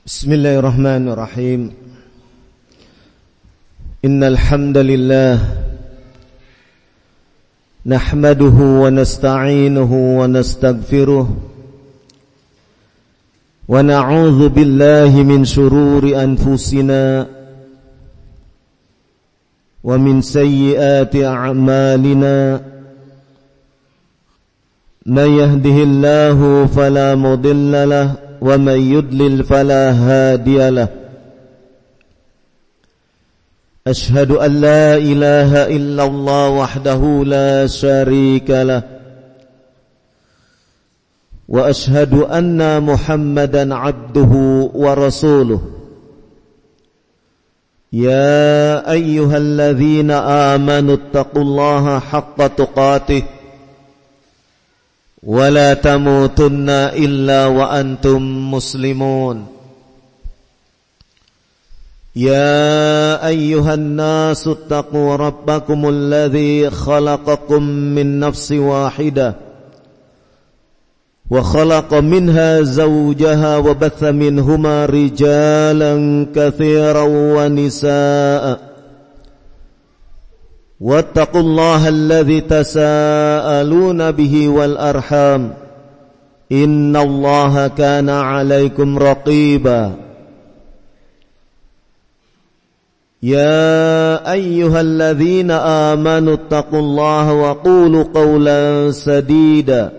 Bismillahirrahmanirrahim. Innal hamdalillah nahmaduhu wa nasta'inuhu wa nastaghfiruh wa na'udzu billahi min shururi anfusina wa min sayyiati a'malina. Man yahdihillahu fala mudilla lahu wa man yudlil fala hadiya lahu. Ashhadu an la ilaha illallah wahdahu la syarika lah wa ashhadu anna Muhammadan abduhu wa rasuluh. Ya ayyuhalladzina amanu taqullaha haqqa tuqatih wa la tamutunna illa wa antum muslimun. Ya ayyuhan nasu taqu rabbakumul ladzi khalaqakum min nafsin wahidah wa khalaqa minha zawjaha wa batha minhuma rijalan katsiran wa nisaa'a. Wattaqullaha alladzi tasaaluna bihi wal arham innallaha kana 'alaikum raqiba. Ya ayyuhalladzina amanu taqullaha wa qulu qawlan sadida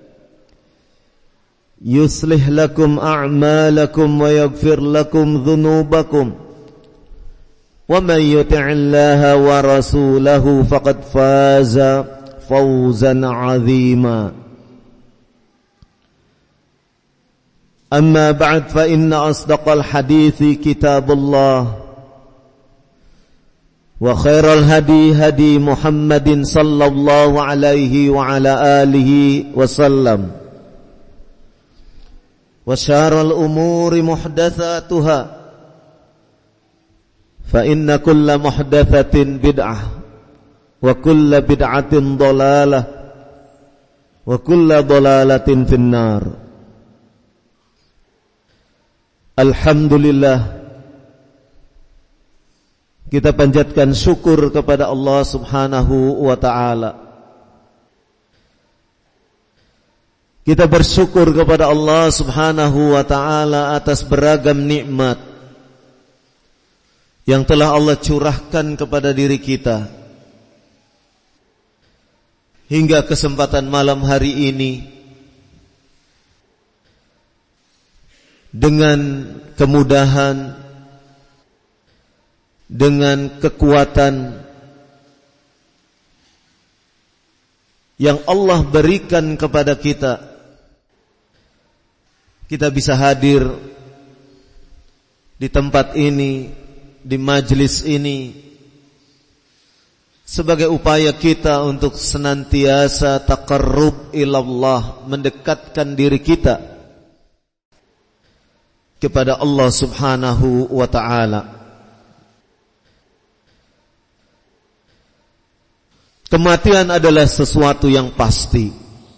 yuslih lakum a'malakum wa yaghfir lakum dhunubakum wa man yuti'illaha wa rasulahu faqad faza fawzan 'azima. Amma ba'd, fa inna asdaqal hadithi kitabullah wa khairal hadi hadi Muhammadin sallallahu alaihi wa ala alihi wasallam wa syarrul umuri muhdatsatuha fa inna kulla muhdatsatin bid'ah wa kulla bid'atin dhalalah wa kulla dhalalatin finnar. Alhamdulillah, kita panjatkan syukur kepada Allah Subhanahu wa ta'ala. Kita bersyukur kepada Allah Subhanahu wa ta'ala atas beragam nikmat yang telah Allah curahkan kepada diri kita. Hingga kesempatan malam hari ini, dengan kemudahan, dengan kekuatan yang Allah berikan kepada kita, kita bisa hadir di tempat ini, di majlis ini, sebagai upaya kita untuk senantiasa taqarrub ilallah, mendekatkan diri kita kepada Allah Subhanahu wa ta'ala. Kematian adalah sesuatu yang pasti.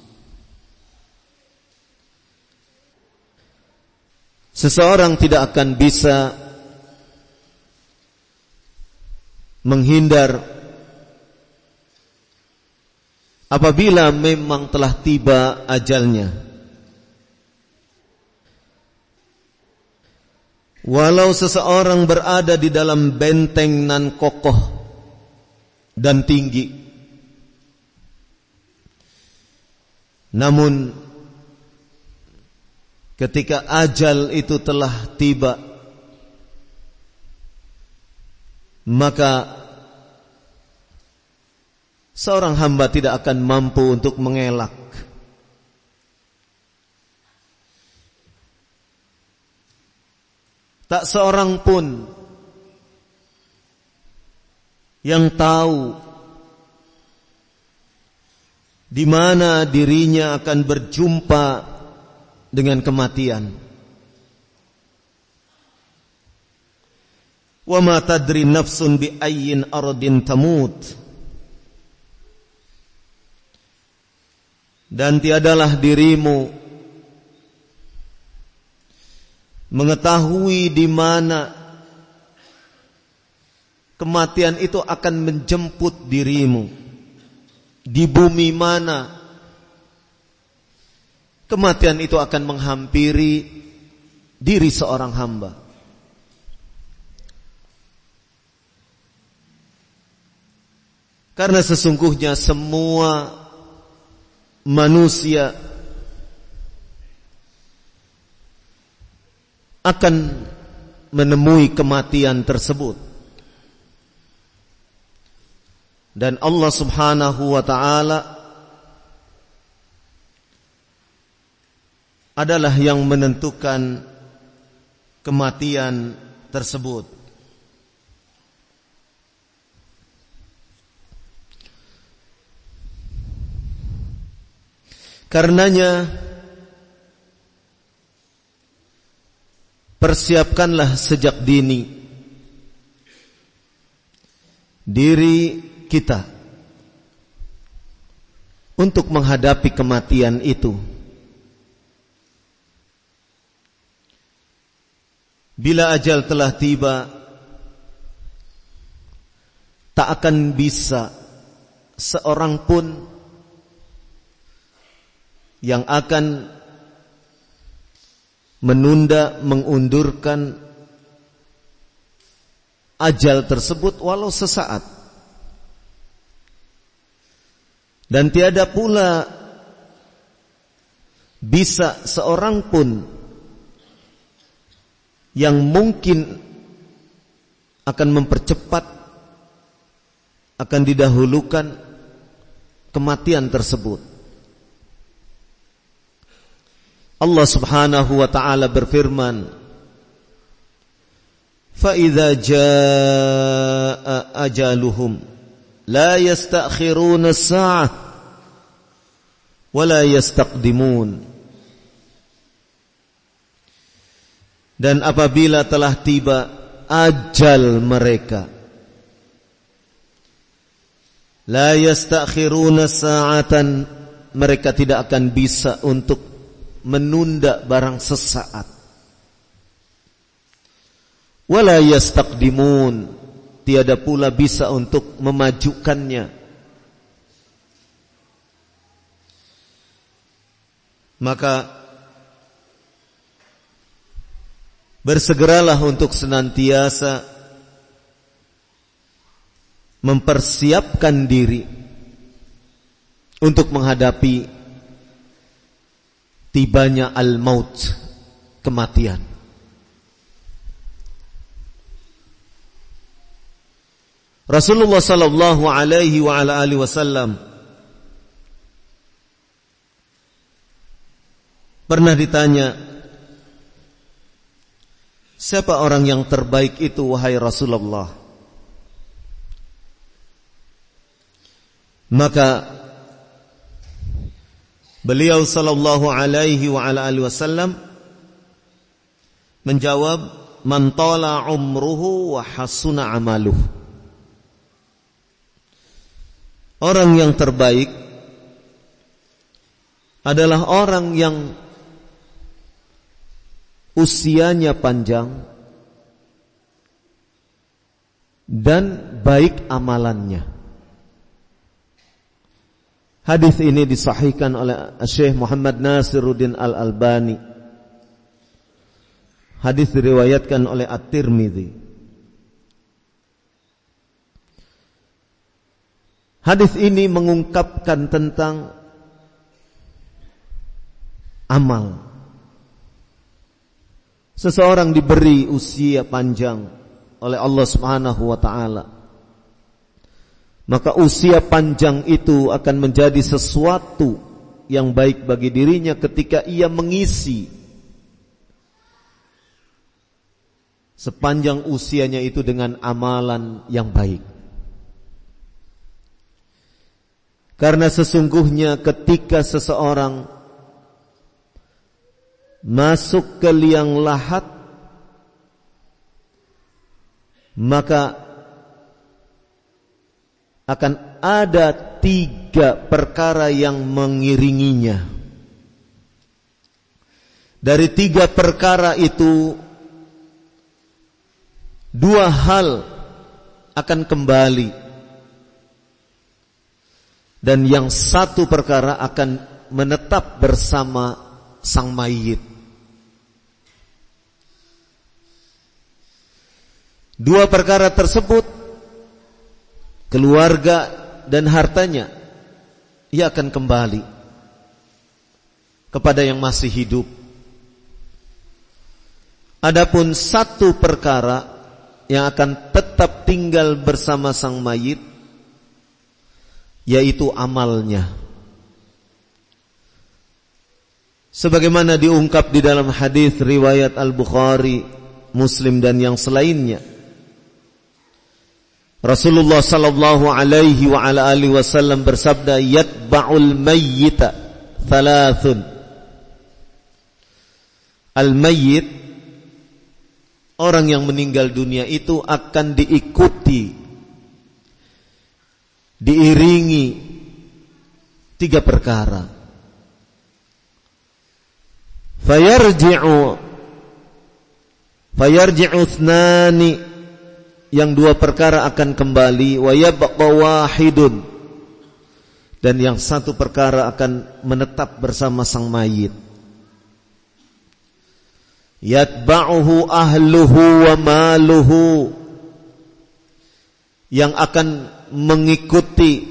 Seseorang tidak akan bisa menghindar apabila memang telah tiba ajalnya. Walau seseorang berada di dalam benteng nan kokoh dan tinggi, namun ketika ajal itu telah tiba, maka seorang hamba tidak akan mampu untuk mengelak. Tak seorang pun yang tahu di mana dirinya akan berjumpa dengan kematian. Wa ma tadri nafsun bi ayyin ardin tamut. Dan tiadalah dirimu mengetahui di mana kematian itu akan menjemput dirimu, di bumi mana kematian itu akan menghampiri diri seorang hamba. Karena sesungguhnya semua manusia akan menemui kematian tersebut. Dan Allah Subhanahu wa ta'ala adalah yang menentukan kematian tersebut. Karenanya persiapkanlah sejak dini diri kita untuk menghadapi kematian itu. Bila ajal telah tiba, tak akan bisa seorang pun yang akan menunda, mengundurkan ajal tersebut walau sesaat. Dan tiada pula bisa seorang pun yang mungkin akan mempercepat, akan didahulukan kematian tersebut. Allah Subhanahu wa ta'ala berfirman, فَإِذَا جَاءَ أَجَلُهُمْ لَا يَسْتَأْخِرُونَ السَّاعَةَ وَلَا يَسْتَقْدِمُونَ. Dan apabila telah tiba ajal mereka, لَا يَسْتَأْخِرُونَ السَّاعَةً, mereka tidak akan bisa untuk menunda barang sesaat. Wala yastaqdimun, tiada pula bisa untuk memajukannya. Maka bersegeralah untuk senantiasa mempersiapkan diri untuk menghadapi tibanya al-maut, kematian. Rasulullah sallallahu alaihi wa ala alihi wasallam pernah ditanya, siapa orang yang terbaik itu wahai Rasulullah? Maka beliau sallallahu alaihi wa ala alihi wasallam menjawab, man tala umruhu wa hasuna amaluh. Orang yang terbaik adalah orang yang usianya panjang dan baik amalannya. Hadis ini disahihkan oleh Syekh Muhammad Nasiruddin Al-Albani. Hadis diriwayatkan oleh At-Tirmidzi. Hadis ini mengungkapkan tentang amal. Seseorang diberi usia panjang oleh Allah Subhanahu wa ta'ala, maka usia panjang itu akan menjadi sesuatu yang baik bagi dirinya ketika ia mengisi sepanjang usianya itu dengan amalan yang baik. Karena sesungguhnya ketika seseorang masuk ke liang lahat, maka akan ada 3 perkara yang mengiringinya. dari 3 perkara itu 2 hal akan kembali dan yang 1 perkara akan menetap bersama sang mayit. 2 perkara tersebut, keluarga dan hartanya, ia akan kembali kepada yang masih hidup. Adapun 1 perkara yang akan tetap tinggal bersama sang mayit, yaitu amalnya. Sebagaimana diungkap di dalam hadis riwayat Al-Bukhari, Muslim dan yang selainnya, Rasulullah sallallahu alaihi wa ala alihi wasallam bersabda, yatba'ul mayyita thalathun. Al-mayyit, orang yang meninggal dunia itu akan diikuti, diiringi 3 perkara. Fayarji'u thnani, yang 2 perkara akan kembali, wa yabqa wahidun, dan yang 1 perkara akan menetap bersama sang mayit. Yatba'uhu ahluhu wa maluhu, yang akan mengikuti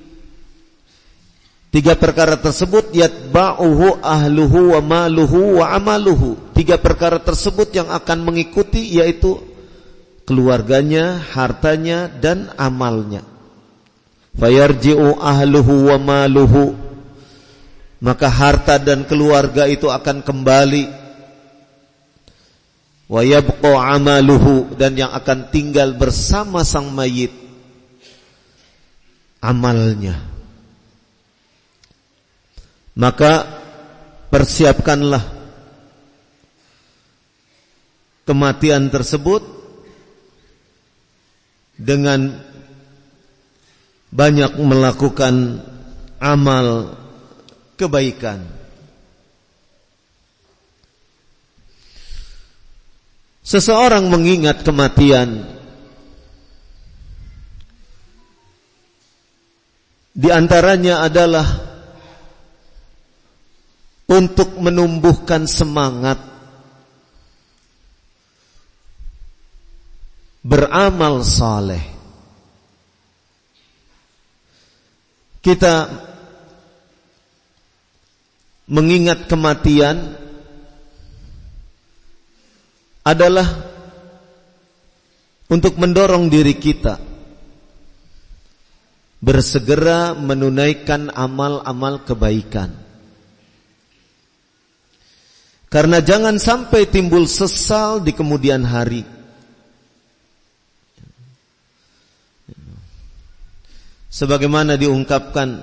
3 perkara tersebut. Yatba'uhu ahluhu wa maluhu wa amaluhu, 3 perkara tersebut yang akan mengikuti, yaitu keluarganya, hartanya dan amalnya. Fayarji'u ahluhu wa maluhu, maka harta dan keluarga itu akan kembali. Wa yabqa amaluhu, dan yang akan tinggal bersama sang mayit amalnya. Maka persiapkanlah kematian tersebut dengan banyak melakukan amal kebaikan. Seseorang mengingat kematian, di antaranya adalah untuk menumbuhkan semangat beramal saleh. Kita mengingat kematian adalah untuk mendorong diri kita bersegera menunaikan amal-amal kebaikan. Karena jangan sampai timbul sesal di kemudian hari. Sebagaimana diungkapkan,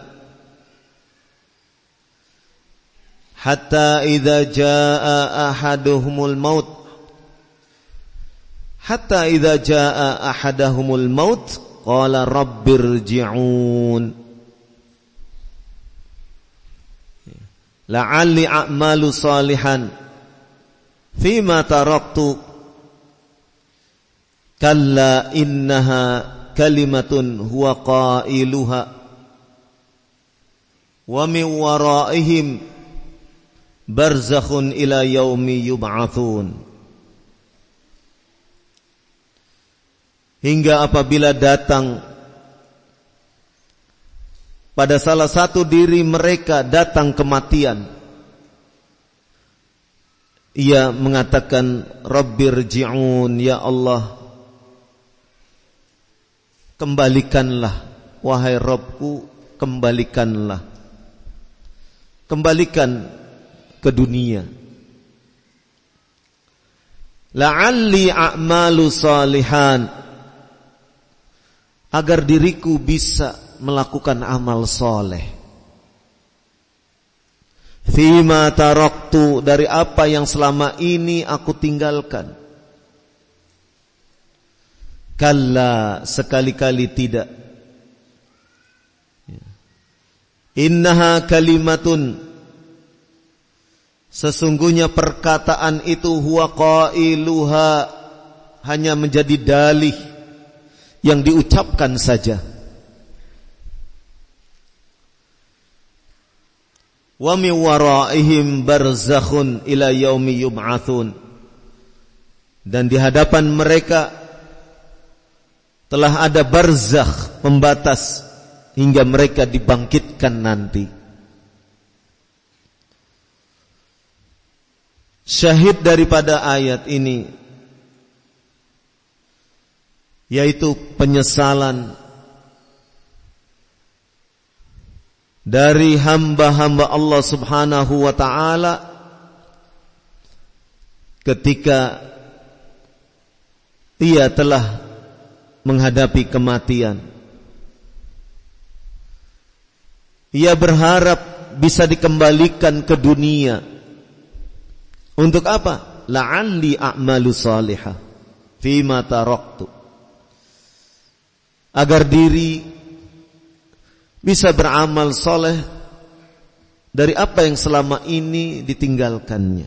hatta idza jaa ahaduhumul maut, hatta idza jaa ahadahumul maut qala rabbirji'un la'alli a'malu salihan fima taraktu kalla innaha kalimatun huwa qailuha wa min waraihim barzakhun ila yaumi yub'atsun. Hingga apabila datang pada salah satu diri mereka datang kematian, ia mengatakan rabbirji'un, ya Allah, kembalikanlah, wahai Rabbku, kembalikanlah, kembalikan ke dunia, la'alli a'malu salihan, agar diriku bisa melakukan amal soleh. Fima taraktu, dari apa yang selama ini aku tinggalkan. Kalla, sekali-kali tidak. Innaha kalimatun, Sesungguhnya perkataan itu huwa qailuha, hanya menjadi dalih yang diucapkan saja. Wa min waraihim barzakhun ila yaumi yub'atsun, dan di hadapan mereka telah ada barzakh, pembatas, hingga mereka dibangkitkan nanti. Syahid daripada ayat ini yaitu penyesalan dari hamba-hamba Allah Subhanahu wa ta'ala ketika ia telah menghadapi kematian. Ia berharap bisa dikembalikan ke dunia. Untuk apa? La'alli a'malu salihah fima taraktu, agar diri bisa beramal soleh dari apa yang selama ini ditinggalkannya.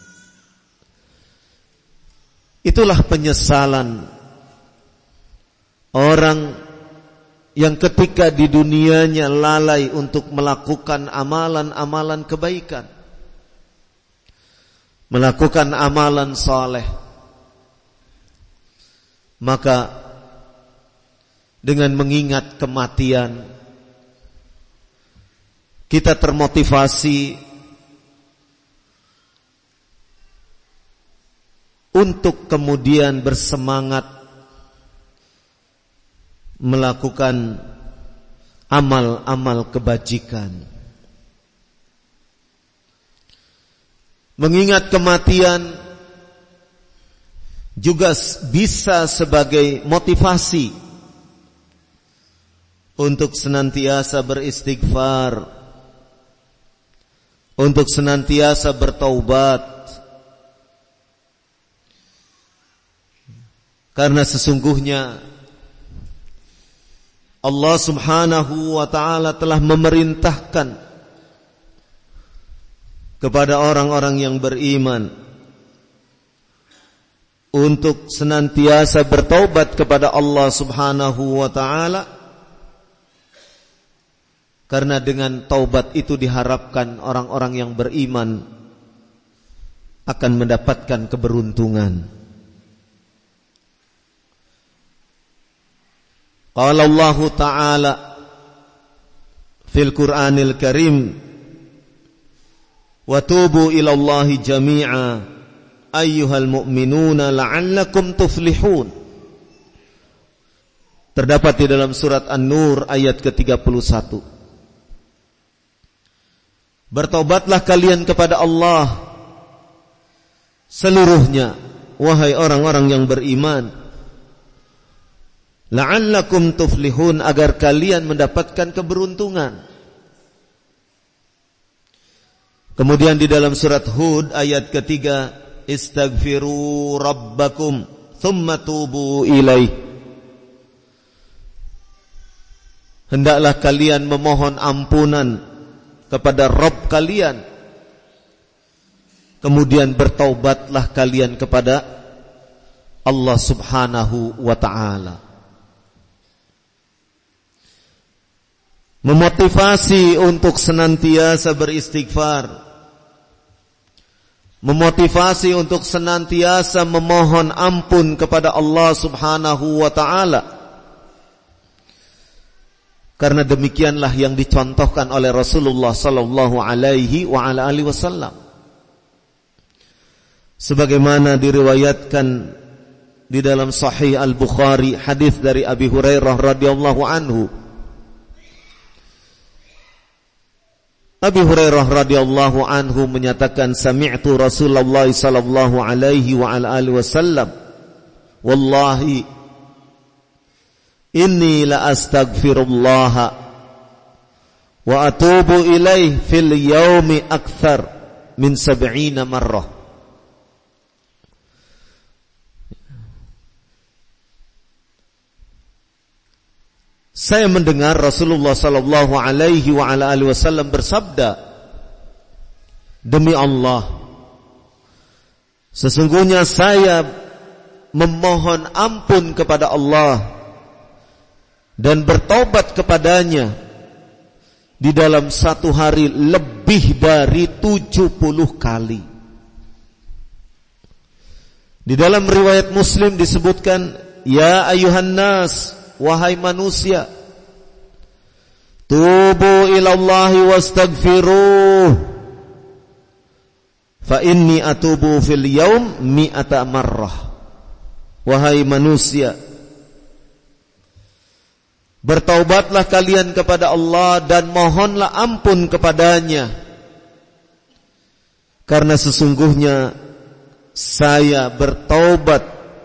Itulah penyesalan orang yang ketika di dunianya lalai untuk melakukan amalan-amalan kebaikan, melakukan amalan soleh. Maka dengan mengingat kematian, kita termotivasi untuk kemudian bersemangat melakukan amal-amal kebajikan. Mengingat kematian juga bisa sebagai motivasi untuk senantiasa beristighfar, untuk senantiasa bertaubat. Karena sesungguhnya Allah Subhanahu wa ta'ala telah memerintahkan kepada orang-orang yang beriman untuk senantiasa bertaubat kepada Allah Subhanahu wa ta'ala, karena dengan taubat itu diharapkan orang-orang yang beriman akan mendapatkan keberuntungan. Qala Allah Ta'ala fil Qur'anil Karim, wa tubu ila Allahi jami'a ayyuhal mu'minuna la'allakum tuflihun. Terdapat di dalam surat An-Nur ayat ke-31. Bertobatlah kalian kepada Allah seluruhnya, wahai orang-orang yang beriman, la'allakum tuflihun, agar kalian mendapatkan keberuntungan. Kemudian di dalam surat Hud ayat ketiga, istaghfiru rabbakum thumma tubu ilaih. Hendaklah kalian memohon ampunan kepada Rabb kalian, kemudian bertaubatlah kalian kepada Allah Subhanahu wa ta'ala. Memotivasi untuk senantiasa beristighfar, memotivasi untuk senantiasa memohon ampun kepada Allah Subhanahu wa ta'ala. Karena demikianlah yang dicontohkan oleh Rasulullah sallallahu alaihi wa ala alihi wasallam. Sebagaimana diriwayatkan di dalam Sahih Al-Bukhari, hadis dari Abi Hurairah radhiyallahu anhu. Abi Hurairah radhiyallahu anhu menyatakan, sami'tu Rasulullah sallallahu alaihi wa ala alihi wasallam, wallahi inni la astaghfirullah wa atubu ilaih fil yaumi akthar min 70 marrah. Saya mendengar Rasulullah sallallahu alaihi wa ala alihi wasallam bersabda, demi Allah, sesungguhnya saya memohon ampun kepada Allah dan bertaubat kepadanya di dalam satu hari lebih dari 70 kali. Di dalam riwayat Muslim disebutkan, ya ayuhan nas, wahai manusia, tubu ilallahi wastaghfiruh, fa inni atubu fil yaum mi'ata marrah. Wahai manusia, bertaubatlah kalian kepada Allah dan mohonlah ampun kepadanya, karena sesungguhnya saya bertaubat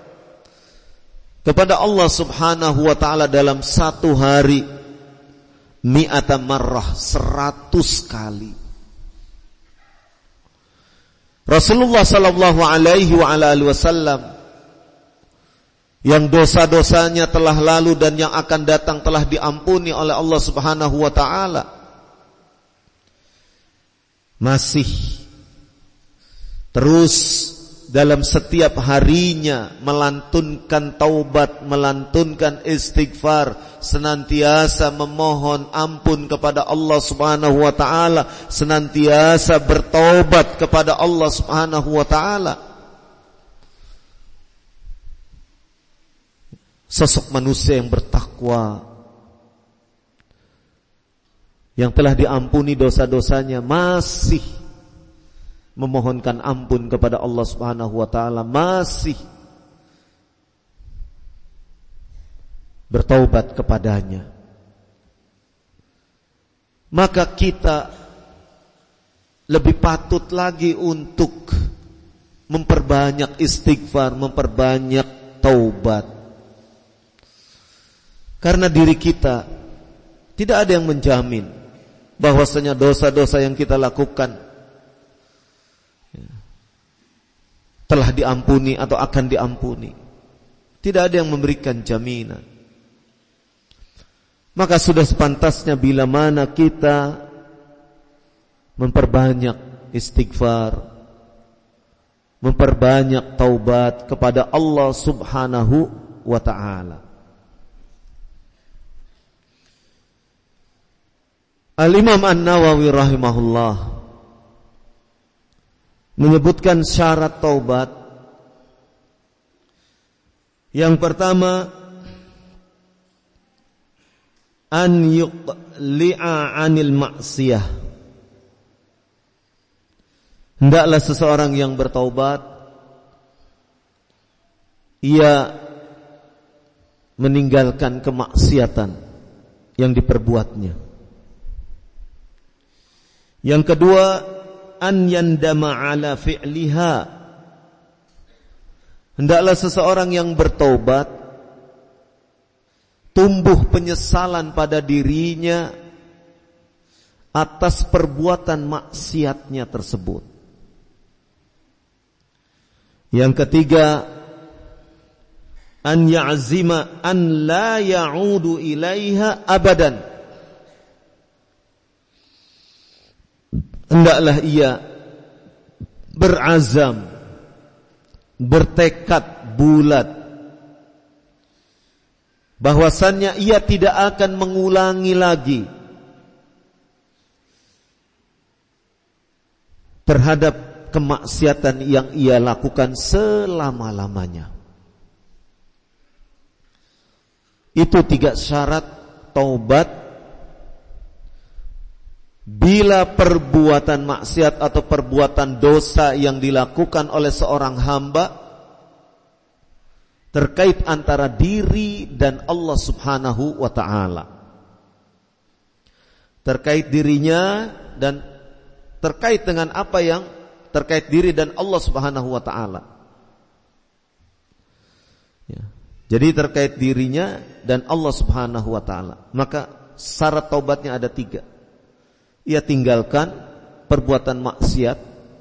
kepada Allah subhanahu wa ta'ala dalam satu hari mi'ata marrah, 100 kali. Rasulullah sallallahu alaihi wa ala alihi wasallam yang dosa-dosanya telah lalu dan yang akan datang telah diampuni oleh Allah subhanahu wa ta'ala, masih terus dalam setiap harinya melantunkan taubat, melantunkan istighfar, senantiasa memohon ampun kepada Allah subhanahu wa ta'ala, senantiasa bertaubat kepada Allah subhanahu wa ta'ala. Sosok manusia yang bertakwa, yang telah diampuni dosa-dosanya, masih memohonkan ampun kepada Allah subhanahu wa ta'ala, masih bertaubat kepadanya. Maka kita lebih patut lagi untuk memperbanyak istighfar, memperbanyak taubat. Karena diri kita tidak ada yang menjamin bahwasanya dosa-dosa yang kita lakukan telah diampuni atau akan diampuni. Tidak ada yang memberikan jaminan. Maka sudah sepantasnya bila mana kita memperbanyak istighfar, memperbanyak taubat kepada Allah subhanahu wa ta'ala. Al-Imam An-Nawawi rahimahullah menyebutkan syarat taubat. Yang pertama, an yuqli'a 'anil ma'siyah. Hendaklah seseorang yang bertaubat ia meninggalkan kemaksiatan yang diperbuatnya. Yang kedua, an yandama ala fi'liha. Hendaklah seseorang yang bertaubat tumbuh penyesalan pada dirinya atas perbuatan maksiatnya tersebut. Yang ketiga, an ya'zima an la ya'udu ilaiha abadan. Hendaklah ia berazam, bertekad bulat bahwasannya ia tidak akan mengulangi lagi terhadap kemaksiatan yang ia lakukan selama-lamanya. Itu 3 syarat taubat bila perbuatan maksiat atau perbuatan dosa yang dilakukan oleh seorang hamba terkait antara diri dan Allah subhanahu wa ta'ala, terkait dirinya dan terkait dengan apa yang terkait diri dan Allah subhanahu wa ta'ala. Ya. Jadi terkait dirinya dan Allah subhanahu wa ta'ala. Maka syarat taubatnya ada 3. Ia tinggalkan perbuatan maksiat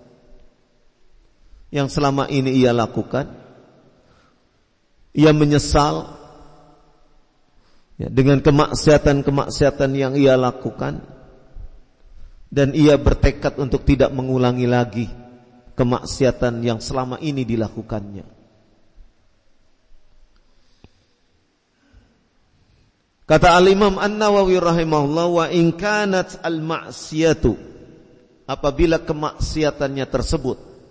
yang selama ini ia lakukan. Ia menyesal dengan kemaksiatan-kemaksiatan yang ia lakukan. dan ia bertekad untuk tidak mengulangi lagi kemaksiatan yang selama ini dilakukannya. Kata Al-Imam An-Nawawi rahimahullah, wa in kanat al-ma'siyatu, apabila kemaksiatannya tersebut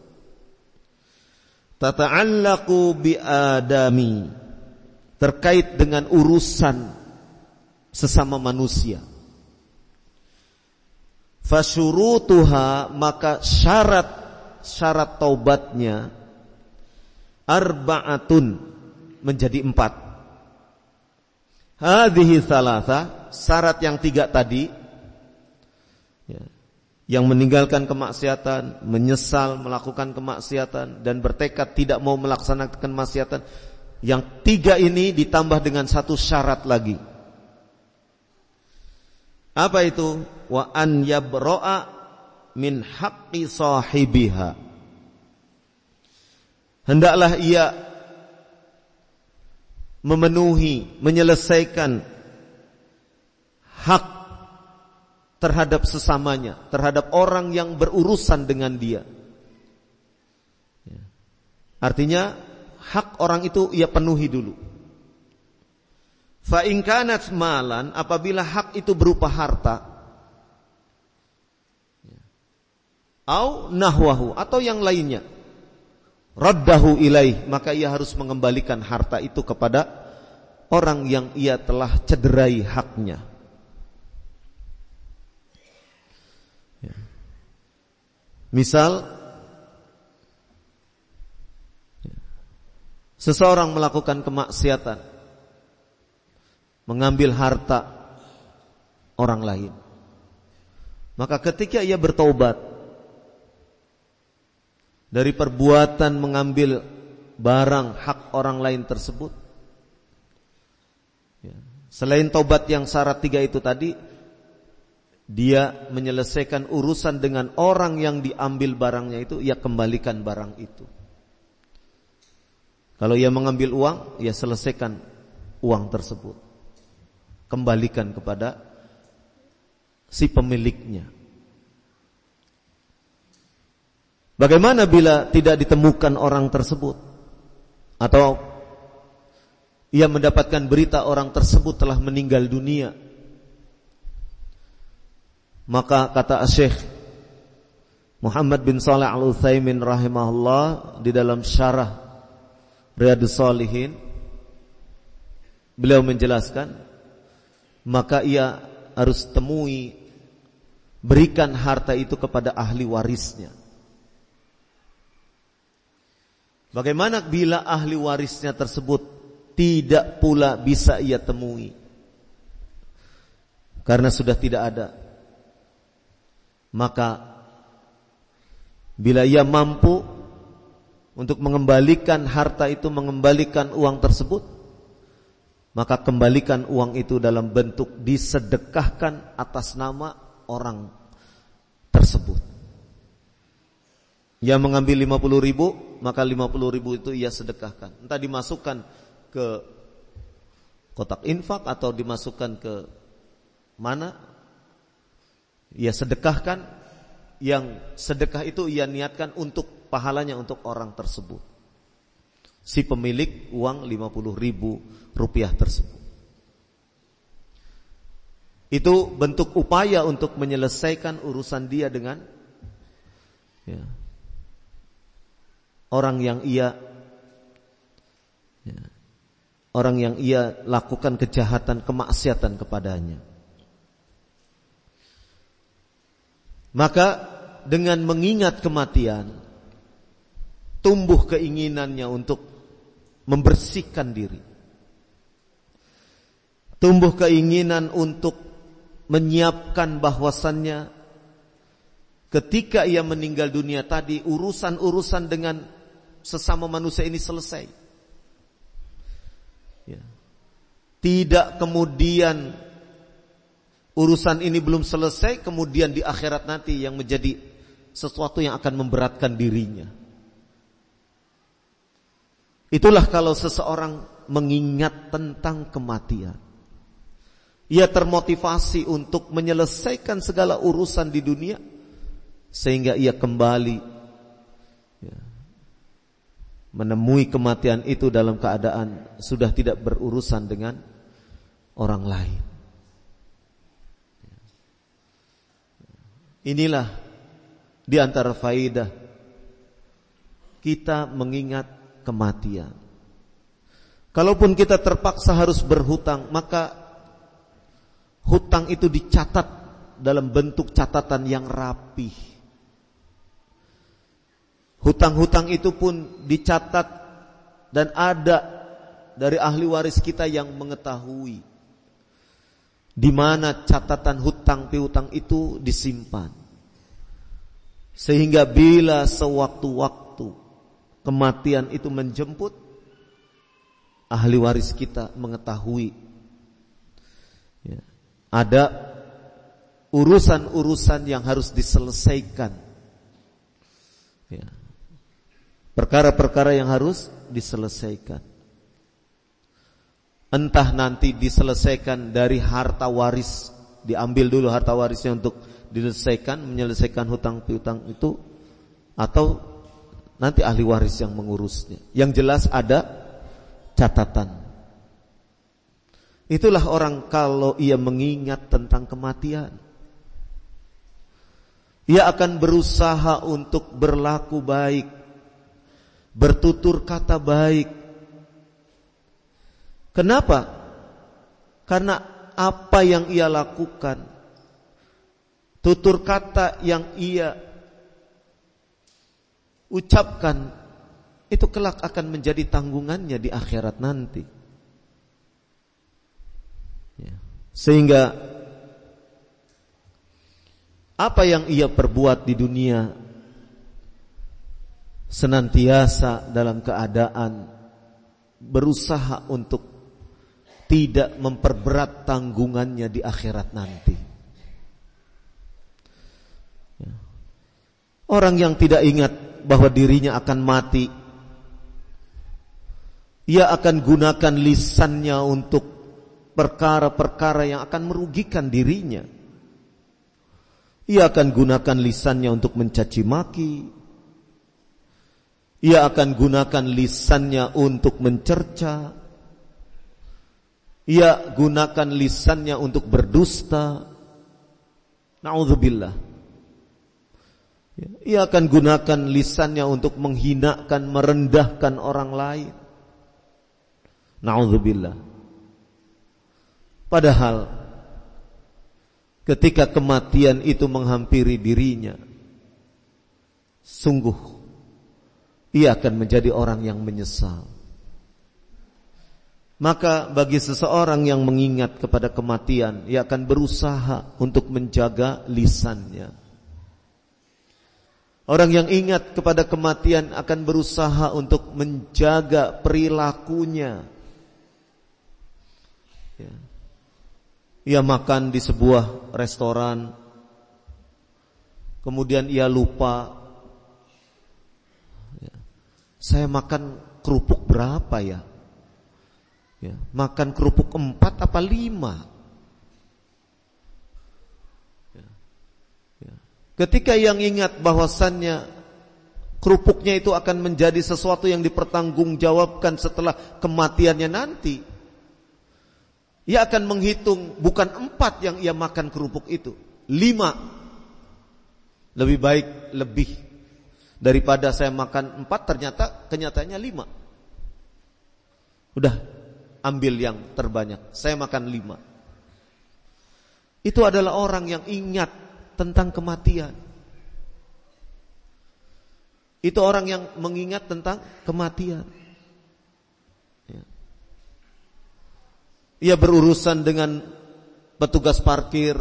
tata'allaqu bi adami, terkait dengan urusan sesama manusia, fasyurutuha, maka syarat taubatnya arba'atun, menjadi 4. Hadhihi thalatha, syarat yang 3 tadi, ya, yang meninggalkan kemaksiatan, menyesal melakukan kemaksiatan, dan bertekad tidak mau melaksanakan kemaksiatan. Yang 3 ini ditambah dengan 1 syarat lagi. Apa itu? Wa an yabra'a min haqqi sahibiha, hendaklah ia memenuhi, menyelesaikan hak terhadap sesamanya, terhadap orang yang berurusan dengan dia. Artinya hak orang itu ia penuhi dulu. Fa in kanat malan, apabila hak itu berupa harta, au nahwahu, atau yang lainnya, raddahu ilaih, maka ia harus mengembalikan harta itu kepada orang yang ia telah cederai haknya. Misal, seseorang melakukan kemaksiatan, mengambil harta orang lain, maka ketika ia bertaubat dari perbuatan mengambil barang hak orang lain tersebut, selain taubat yang syarat 3 itu tadi, dia menyelesaikan urusan dengan orang yang diambil barangnya itu, ia kembalikan barang itu. Kalau ia mengambil uang, ia selesaikan uang tersebut, kembalikan kepada si pemiliknya. Bagaimana bila tidak ditemukan orang tersebut, atau ia mendapatkan berita orang tersebut telah meninggal dunia? Maka kata Syekh Muhammad bin Shalih Al-Utsaimin rahimahullah di dalam syarah Riyadhus Shalihin, beliau menjelaskan, maka ia harus temui, berikan harta itu kepada ahli warisnya. Bagaimana bila ahli warisnya tersebut tidak pula bisa ia temui karena sudah tidak ada? Maka bila ia mampu untuk mengembalikan harta itu, mengembalikan uang tersebut, maka kembalikan uang itu dalam bentuk disedekahkan atas nama orang tersebut. Ia mengambil 50.000, maka 50.000 itu ia sedekahkan. Entah dimasukkan ke kotak infak atau dimasukkan ke mana, ia sedekahkan. Yang sedekah itu ia niatkan untuk pahalanya untuk orang tersebut, si pemilik uang 50.000 rupiah tersebut. Itu bentuk upaya untuk menyelesaikan urusan dia dengan orang yang ia lakukan kejahatan, kemaksiatan kepadanya. Maka dengan mengingat kematian, tumbuh keinginannya untuk membersihkan diri, tumbuh keinginan untuk menyiapkan bahwasannya ketika ia meninggal dunia tadi, urusan-urusan dengan sesama manusia ini selesai. Tidak kemudian urusan ini belum selesai, kemudian di akhirat nanti yang menjadi sesuatu yang akan memberatkan dirinya. Itulah kalau seseorang mengingat tentang kematian. Ia termotivasi untuk menyelesaikan segala urusan di dunia, sehingga ia kembali menemui kematian itu dalam keadaan sudah tidak berurusan dengan orang lain. Inilah di antara faedah kita mengingat kematian. Kalaupun kita terpaksa harus berhutang, maka hutang itu dicatat dalam bentuk catatan yang rapih. Hutang-hutang itu pun dicatat dan ada dari ahli waris kita yang mengetahui di mana catatan hutang piutang itu disimpan. Sehingga bila sewaktu-waktu kematian itu menjemput, ahli waris kita mengetahui ada urusan-urusan yang harus diselesaikan, perkara-perkara yang harus diselesaikan. Entah nanti diselesaikan dari harta waris, diambil dulu harta warisnya untuk menyelesaikan hutang piutang itu, atau nanti ahli waris yang mengurusnya. Yang jelas ada catatan. Itulah orang kalau ia mengingat tentang kematian, ia akan berusaha untuk berlaku baik, bertutur kata baik. Kenapa? Karena apa yang ia lakukan, tutur kata yang ia ucapkan, itu kelak akan menjadi tanggungannya di akhirat nanti. Sehingga apa yang ia perbuat di dunia senantiasa dalam keadaan berusaha untuk tidak memperberat tanggungannya di akhirat nanti. Orang yang tidak ingat bahwa dirinya akan mati, ia akan gunakan lisannya untuk perkara-perkara yang akan merugikan dirinya. Ia akan gunakan lisannya untuk mencaci maki. Ia akan gunakan lisannya untuk mencerca. Ia gunakan lisannya untuk berdusta. Na'udzubillah. Ia akan gunakan lisannya untuk menghinakan, merendahkan orang lain. Na'udzubillah. Padahal ketika kematian itu menghampiri dirinya, sungguh ia akan menjadi orang yang menyesal. Maka bagi seseorang yang mengingat kepada kematian, ia akan berusaha untuk menjaga lisannya. Orang yang ingat kepada kematian akan berusaha untuk menjaga perilakunya. Ia makan di sebuah restoran, kemudian ia lupa, saya makan kerupuk berapa ya? Makan kerupuk 4 apa 5? Ketika yang ingat bahwasannya kerupuknya itu akan menjadi sesuatu yang dipertanggungjawabkan setelah kematiannya nanti, ia akan menghitung bukan 4 yang ia makan kerupuk itu, 5. Lebih baik lebih daripada saya makan 4 ternyata kenyataannya 5. Udah, ambil yang terbanyak, saya makan 5. Itu adalah orang yang ingat tentang kematian. Itu orang yang mengingat tentang kematian. Ia berurusan dengan petugas parkir,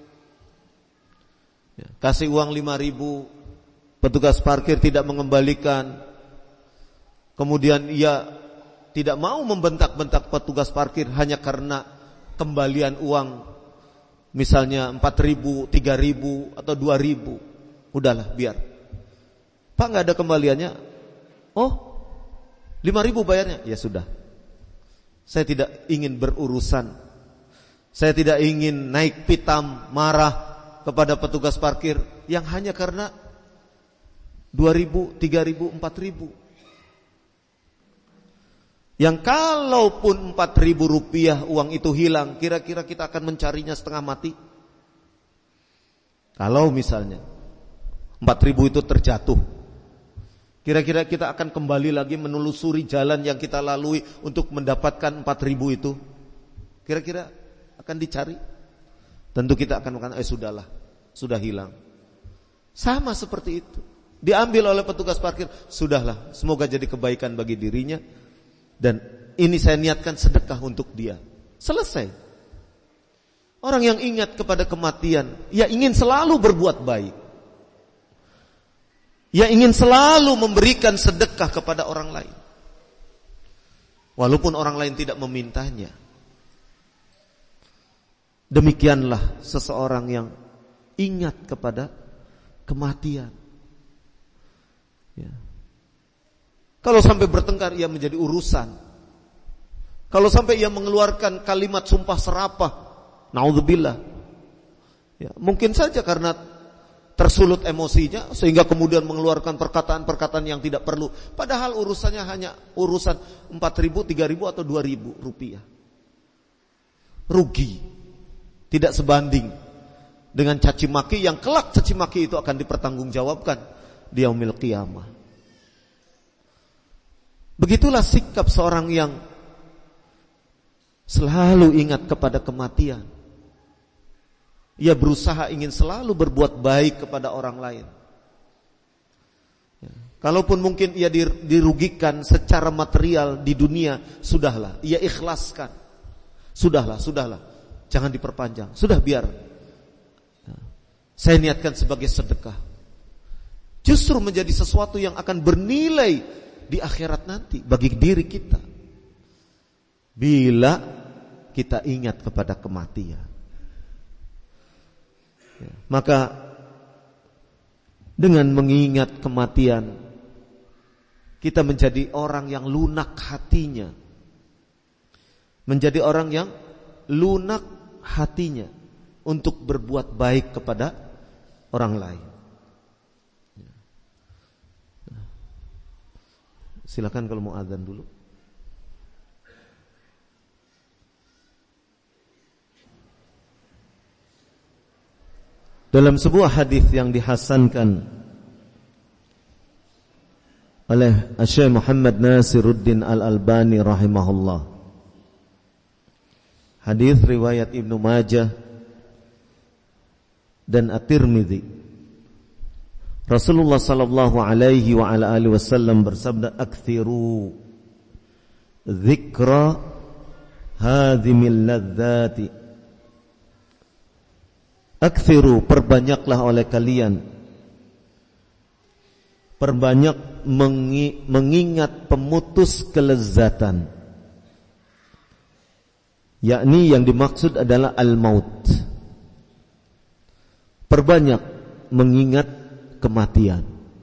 kasih uang 5.000, petugas parkir tidak mengembalikan. Kemudian ia tidak mau membentak-bentak petugas parkir hanya karena kembalian uang, misalnya 4.000, 3.000 atau 2.000. Udahlah, biar. Pak, nggak ada kembaliannya. Oh, 5.000 bayarnya. Ya sudah. Saya tidak ingin berurusan Saya tidak ingin naik pitam marah kepada petugas parkir yang hanya karena 2.000, 3.000, 4.000. Yang kalaupun 4.000 rupiah uang itu hilang, kira-kira kita akan mencarinya setengah mati. Kalau misalnya 4.000 itu terjatuh, kira-kira kita akan kembali lagi menelusuri jalan yang kita lalui untuk mendapatkan 4.000 itu. Kira-kira akan dicari? Tentu kita akan mengatakan, sudahlah, sudah hilang. Sama seperti itu. Diambil oleh petugas parkir, sudahlah, semoga jadi kebaikan bagi dirinya. Dan ini saya niatkan sedekah untuk dia. Selesai. Orang yang ingat kepada kematian, ia ingin selalu berbuat baik. Ia ingin selalu memberikan sedekah kepada orang lain, walaupun orang lain tidak memintanya. Demikianlah seseorang yang ingat kepada kematian. Ya. Kalau sampai bertengkar, ia menjadi urusan. Kalau sampai ia mengeluarkan kalimat sumpah serapah, naudzubillah, ya, mungkin saja karena tersulut emosinya sehingga kemudian mengeluarkan perkataan-perkataan yang tidak perlu. Padahal urusannya hanya urusan 4.000, 3.000 atau 2.000 rupiah. Rugi, tidak sebanding dengan caci maki yang kelak caci maki itu akan dipertanggungjawabkan di yaumil qiyamah. Begitulah sikap seorang yang selalu ingat kepada kematian. Ia berusaha ingin selalu berbuat baik kepada orang lain. Ya. Kalaupun mungkin ia dirugikan secara material di dunia, sudahlah, ia ikhlaskan. Sudahlah, jangan diperpanjang. Sudah biar. Ya. Saya niatkan sebagai sedekah. Justru menjadi sesuatu yang akan bernilai di akhirat nanti bagi diri kita, bila kita ingat kepada kematian. Ya, maka dengan mengingat kematian, kita menjadi orang yang lunak hatinya, menjadi orang yang lunak hatinya untuk berbuat baik kepada orang lain. Silakan kalau mau azan dulu. Dalam sebuah hadis yang dihasankan oleh Syekh Muhammad Nasiruddin Al-Albani rahimahullah, hadis riwayat Ibnu Majah dan At-Tirmidzi, Rasulullah sallallahu alaihi wa ala alihi wasallam bersabda, "Aktsiru dzikra hadhimil ladzati." Aktsiru, perbanyaklah oleh kalian, perbanyak mengingat pemutus kelezatan. Yakni yang dimaksud adalah al-maut. Perbanyak mengingat kematian.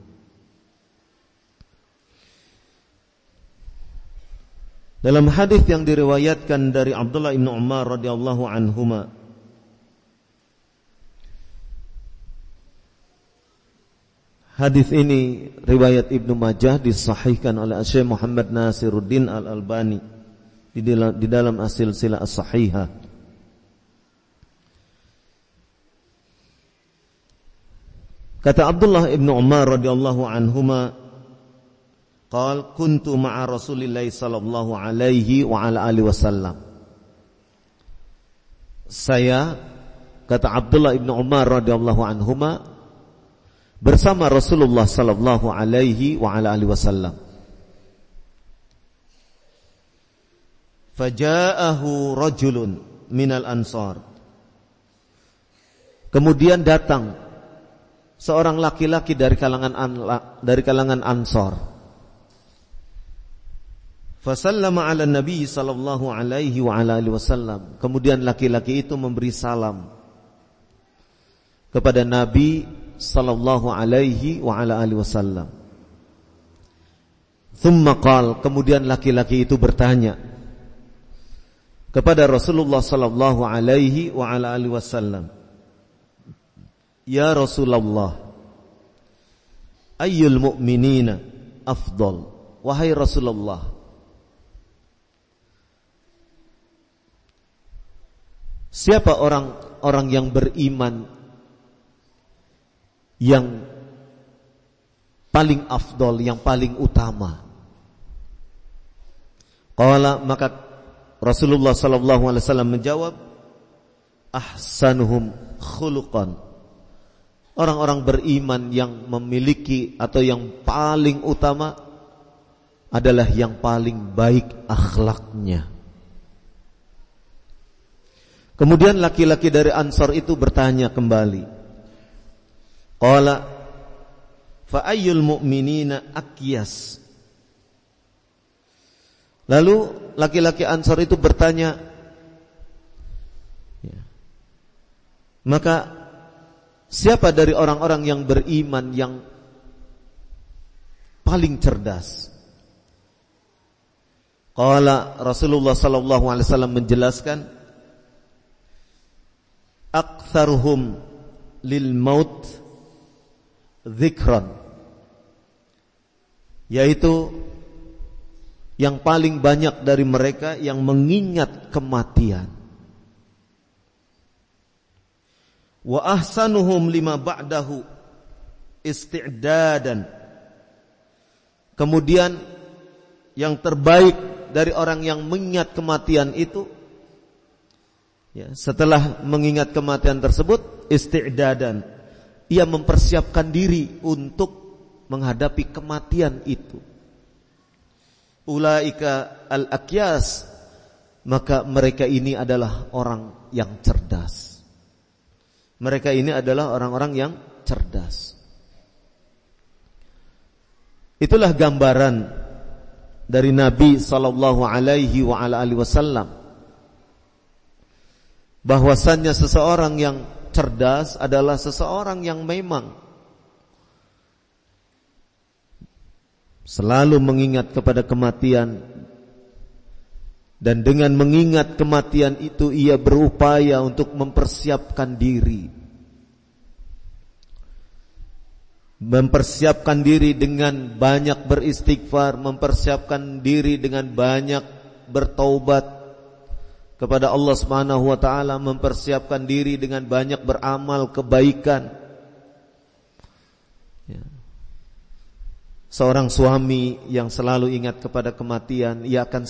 Dalam hadis yang diriwayatkan dari Abdullah bin Umar radhiyallahu anhuma, hadis ini riwayat Ibnu Majah disahihkan oleh Syekh Muhammad Nasiruddin Al-Albani di dalam as-silsilah as-sahihah. Kata Abdullah ibn Umar radhiyallahu anhuma, qal kuntu ma'a Rasulillah sallallahu alaihi wa ala alihi wasallam. Saya, kata Abdullah ibn Umar radhiyallahu anhuma, bersama Rasulullah sallallahu alaihi wa ala alihi wasallam. Faja'ahu rajulun minal ansar. Kemudian datang seorang laki-laki dari kalangan Ansar. Fasallama ala Nabi sallallahu alaihi wa ala alihi wasallam. Kemudian laki-laki itu memberi salam kepada Nabi sallallahu alaihi wa ala alihi wasallam. Thumma qala, kemudian laki-laki itu bertanya, kepada Rasulullah sallallahu alaihi wa ala alihi wasallam, "Ya Rasulullah, ayyul mu'minina afdal?" Wahai Rasulullah, siapa orang yang beriman yang paling afdal, yang paling utama? Qala, maka Rasulullah sallallahu alaihi wasallam menjawab, ahsanuhum khuluqan. Orang-orang beriman yang memiliki atau yang paling utama adalah yang paling baik akhlaknya. Kemudian laki-laki dari Ansar itu bertanya kembali. Qala, fa ayyul mu'minina akyas? Lalu laki-laki Ansar itu bertanya, maka siapa dari orang-orang yang beriman yang paling cerdas? Qala, Rasulullah sallallahu alaihi wasallam menjelaskan, aktsaruhum lil maut dzikran, yaitu yang paling banyak dari mereka yang mengingat kematian. Wa ahsanuhum lima ba'dahu isti'dadan. Kemudian yang terbaik dari orang yang mengingat kematian itu, ya, setelah mengingat kematian tersebut, isti'dadan, ia mempersiapkan diri untuk menghadapi kematian itu. Ulaika al-akyas, maka mereka ini adalah orang yang cerdas. Mereka ini adalah orang-orang yang cerdas. Itulah gambaran dari Nabi sallallahu alaihi wa ala alihi wasallam, bahwasannya seseorang yang cerdas adalah seseorang yang memang selalu mengingat kepada kematian, dan dengan mengingat kematian itu ia berupaya untuk mempersiapkan diri. Mempersiapkan diri dengan banyak beristighfar, mempersiapkan diri dengan banyak bertaubat kepada Allah Subhanahu wa taala, mempersiapkan diri dengan banyak beramal kebaikan. Ya. Seorang suami yang selalu ingat kepada kematian, ia akan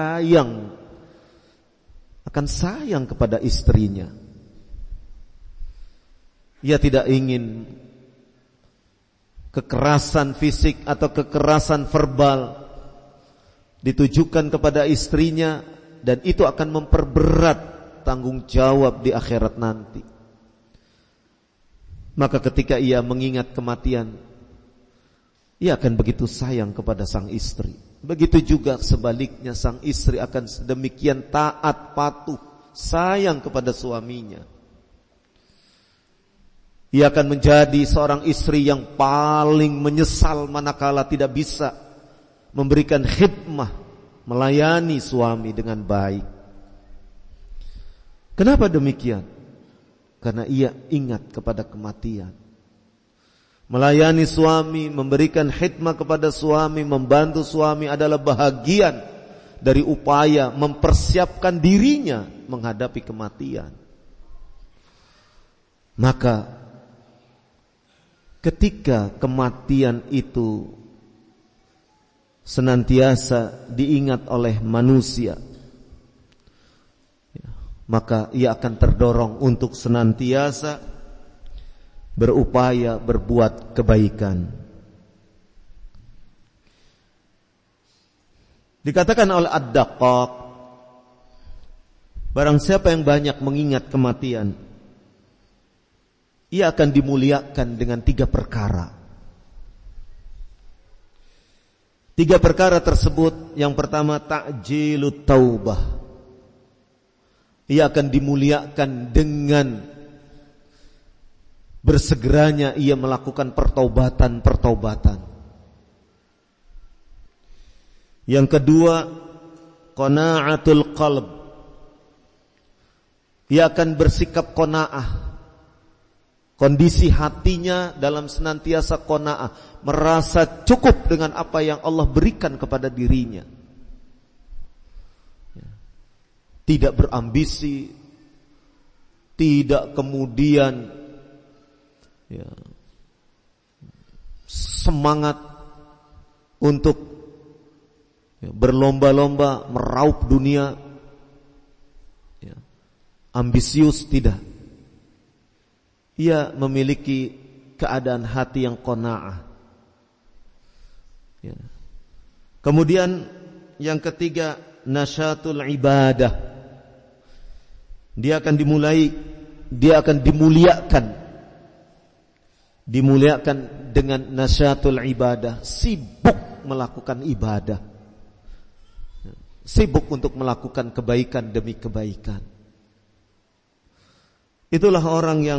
sayang kepada istrinya. Ia tidak ingin kekerasan fisik atau kekerasan verbal ditujukan kepada istrinya, dan itu akan memperberat tanggung jawab di akhirat nanti. Maka ketika ia mengingat kematian, ia akan begitu sayang kepada sang istri. Begitu juga sebaliknya, sang istri akan sedemikian taat, patuh, sayang kepada suaminya. Ia akan menjadi seorang istri yang paling menyesal manakala tidak bisa memberikan khidmah, melayani suami dengan baik. Kenapa demikian? Karena ia ingat kepada kematian. Melayani suami, memberikan khidmah kepada suami, membantu suami adalah bahagian dari upaya mempersiapkan dirinya menghadapi kematian. Maka ketika kematian itu senantiasa diingat oleh manusia, maka ia akan terdorong untuk senantiasa berupaya berbuat kebaikan. Dikatakan oleh Ad-Daqqaq, barang siapa yang banyak mengingat kematian, ia akan dimuliakan dengan 3 perkara. 3 perkara tersebut, yang pertama ta'jilut taubah. Ia akan dimuliakan dengan bersegeranya ia melakukan pertaubatan. Yang kedua, qana'atul qalb. Ia akan bersikap qanaah. Kondisi hatinya dalam senantiasa qanaah, merasa cukup dengan apa yang Allah berikan kepada dirinya. Tidak berambisi, tidak kemudian semangat untuk berlomba-lomba meraup dunia, ambisius, tidak. Ia memiliki keadaan hati yang qanaah. Kemudian yang ketiga, nasyatul ibadah. Dia akan dimuliakan dengan nasyatul ibadah, sibuk melakukan ibadah, sibuk untuk melakukan kebaikan demi kebaikan. Itulah orang yang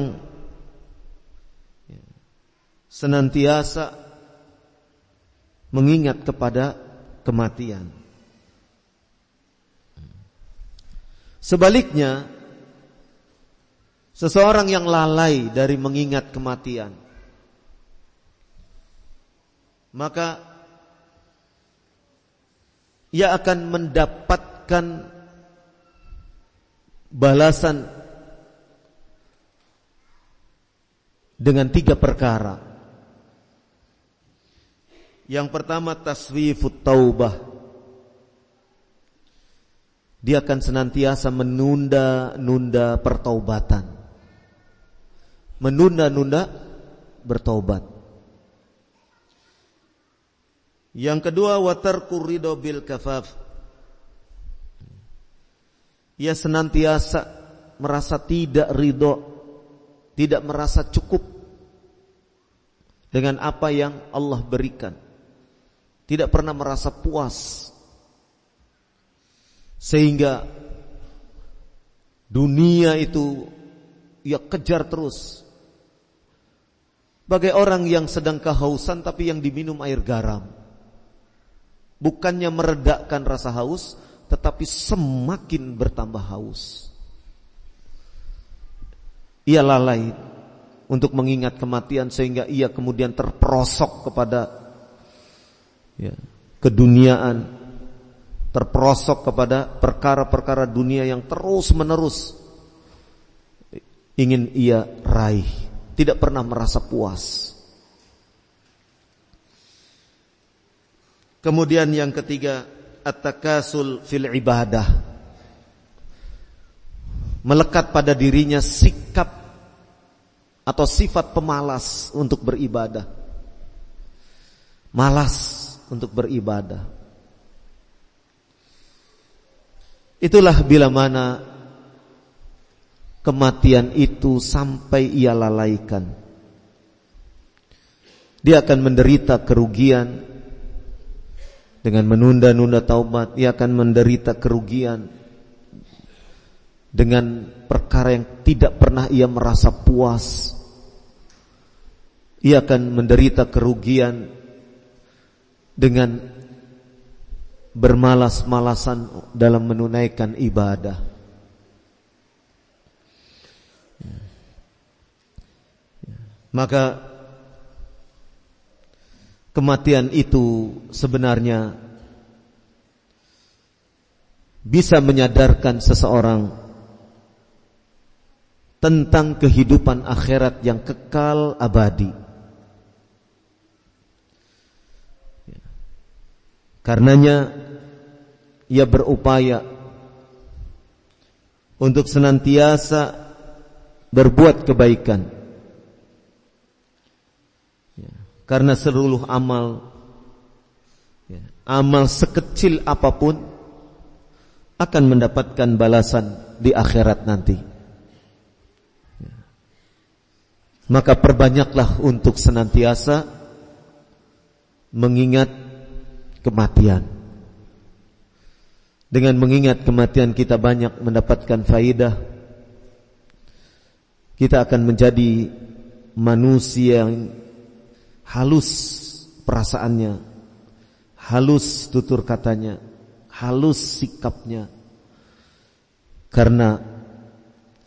senantiasa mengingat kepada kematian. Sebaliknya, seseorang yang lalai dari mengingat kematian, maka ia akan mendapatkan balasan dengan 3 perkara. Yang pertama, taswifut taubah. Dia akan senantiasa menunda-nunda pertaubatan, menunda-nunda bertaubat. Yang kedua, watarku ridho bil kafaf. Ia senantiasa merasa tidak ridho, tidak merasa cukup dengan apa yang Allah berikan, tidak pernah merasa puas, sehingga dunia itu ia kejar terus, bagai orang yang sedang kehausan tapi yang diminum air garam. Bukannya meredakan rasa haus, tetapi semakin bertambah haus. Ia lalai untuk mengingat kematian, sehingga ia kemudian terperosok kepada keduniaan, terperosok kepada perkara-perkara dunia yang terus-menerus ingin ia raih, tidak pernah merasa puas. Kemudian yang ketiga, at-takasul fil ibadah. Melekat pada dirinya sikap atau sifat pemalas untuk beribadah. Malas untuk beribadah. Itulah bila mana kematian itu sampai ia lalaikan. Dia akan menderita kerugian dengan menunda-nunda taubat. Ia akan menderita kerugian dengan perkara yang tidak pernah ia merasa puas. Ia akan menderita kerugian dengan bermalas-malasan dalam menunaikan ibadah. Maka kematian itu sebenarnya bisa menyadarkan seseorang tentang kehidupan akhirat yang kekal abadi. Karenanya ia berupaya untuk senantiasa berbuat kebaikan. Karena seluruh amal sekecil apapun akan mendapatkan balasan di akhirat nanti. Maka perbanyaklah untuk senantiasa mengingat kematian. Dengan mengingat kematian kita banyak mendapatkan faidah. Kita akan menjadi manusia yang halus perasaannya, halus tutur katanya, halus sikapnya. Karena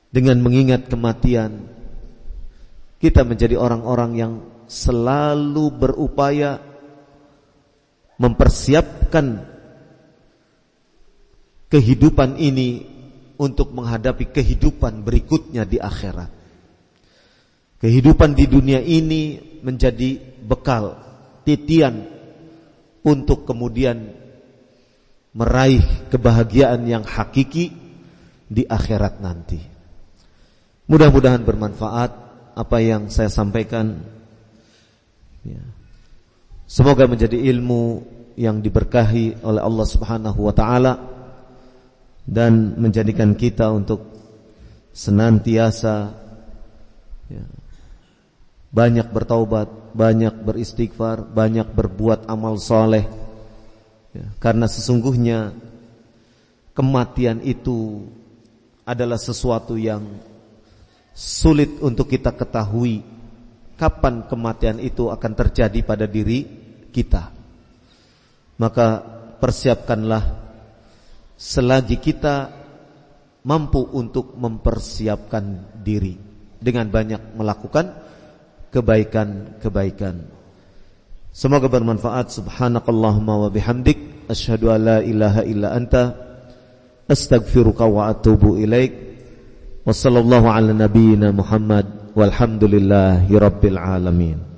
dengan mengingat kematian, kita menjadi orang-orang yang selalu berupaya mempersiapkan kehidupan ini untuk menghadapi kehidupan berikutnya di akhirat. Kehidupan di dunia ini menjadi bekal, titian untuk kemudian meraih kebahagiaan yang hakiki di akhirat nanti. Mudah-mudahan bermanfaat apa yang saya sampaikan. Semoga menjadi ilmu yang diberkahi oleh Allah Subhanahu wa taala dan menjadikan kita untuk senantiasa banyak bertaubat, banyak beristighfar, banyak berbuat amal soleh. Karena sesungguhnya kematian itu adalah sesuatu yang sulit untuk kita ketahui kapan kematian itu akan terjadi pada diri kita. Maka persiapkanlah selagi kita mampu untuk mempersiapkan diri dengan banyak melakukan kebaikan-kebaikan. Semoga bermanfaat. Subhanakallahumma wa bihamdik, asyhadu an la ilaha illa anta, astaghfiruka wa atubu ilaik. Wassallallahu ala nabiyyina Muhammad walhamdulillahi rabbil alamin.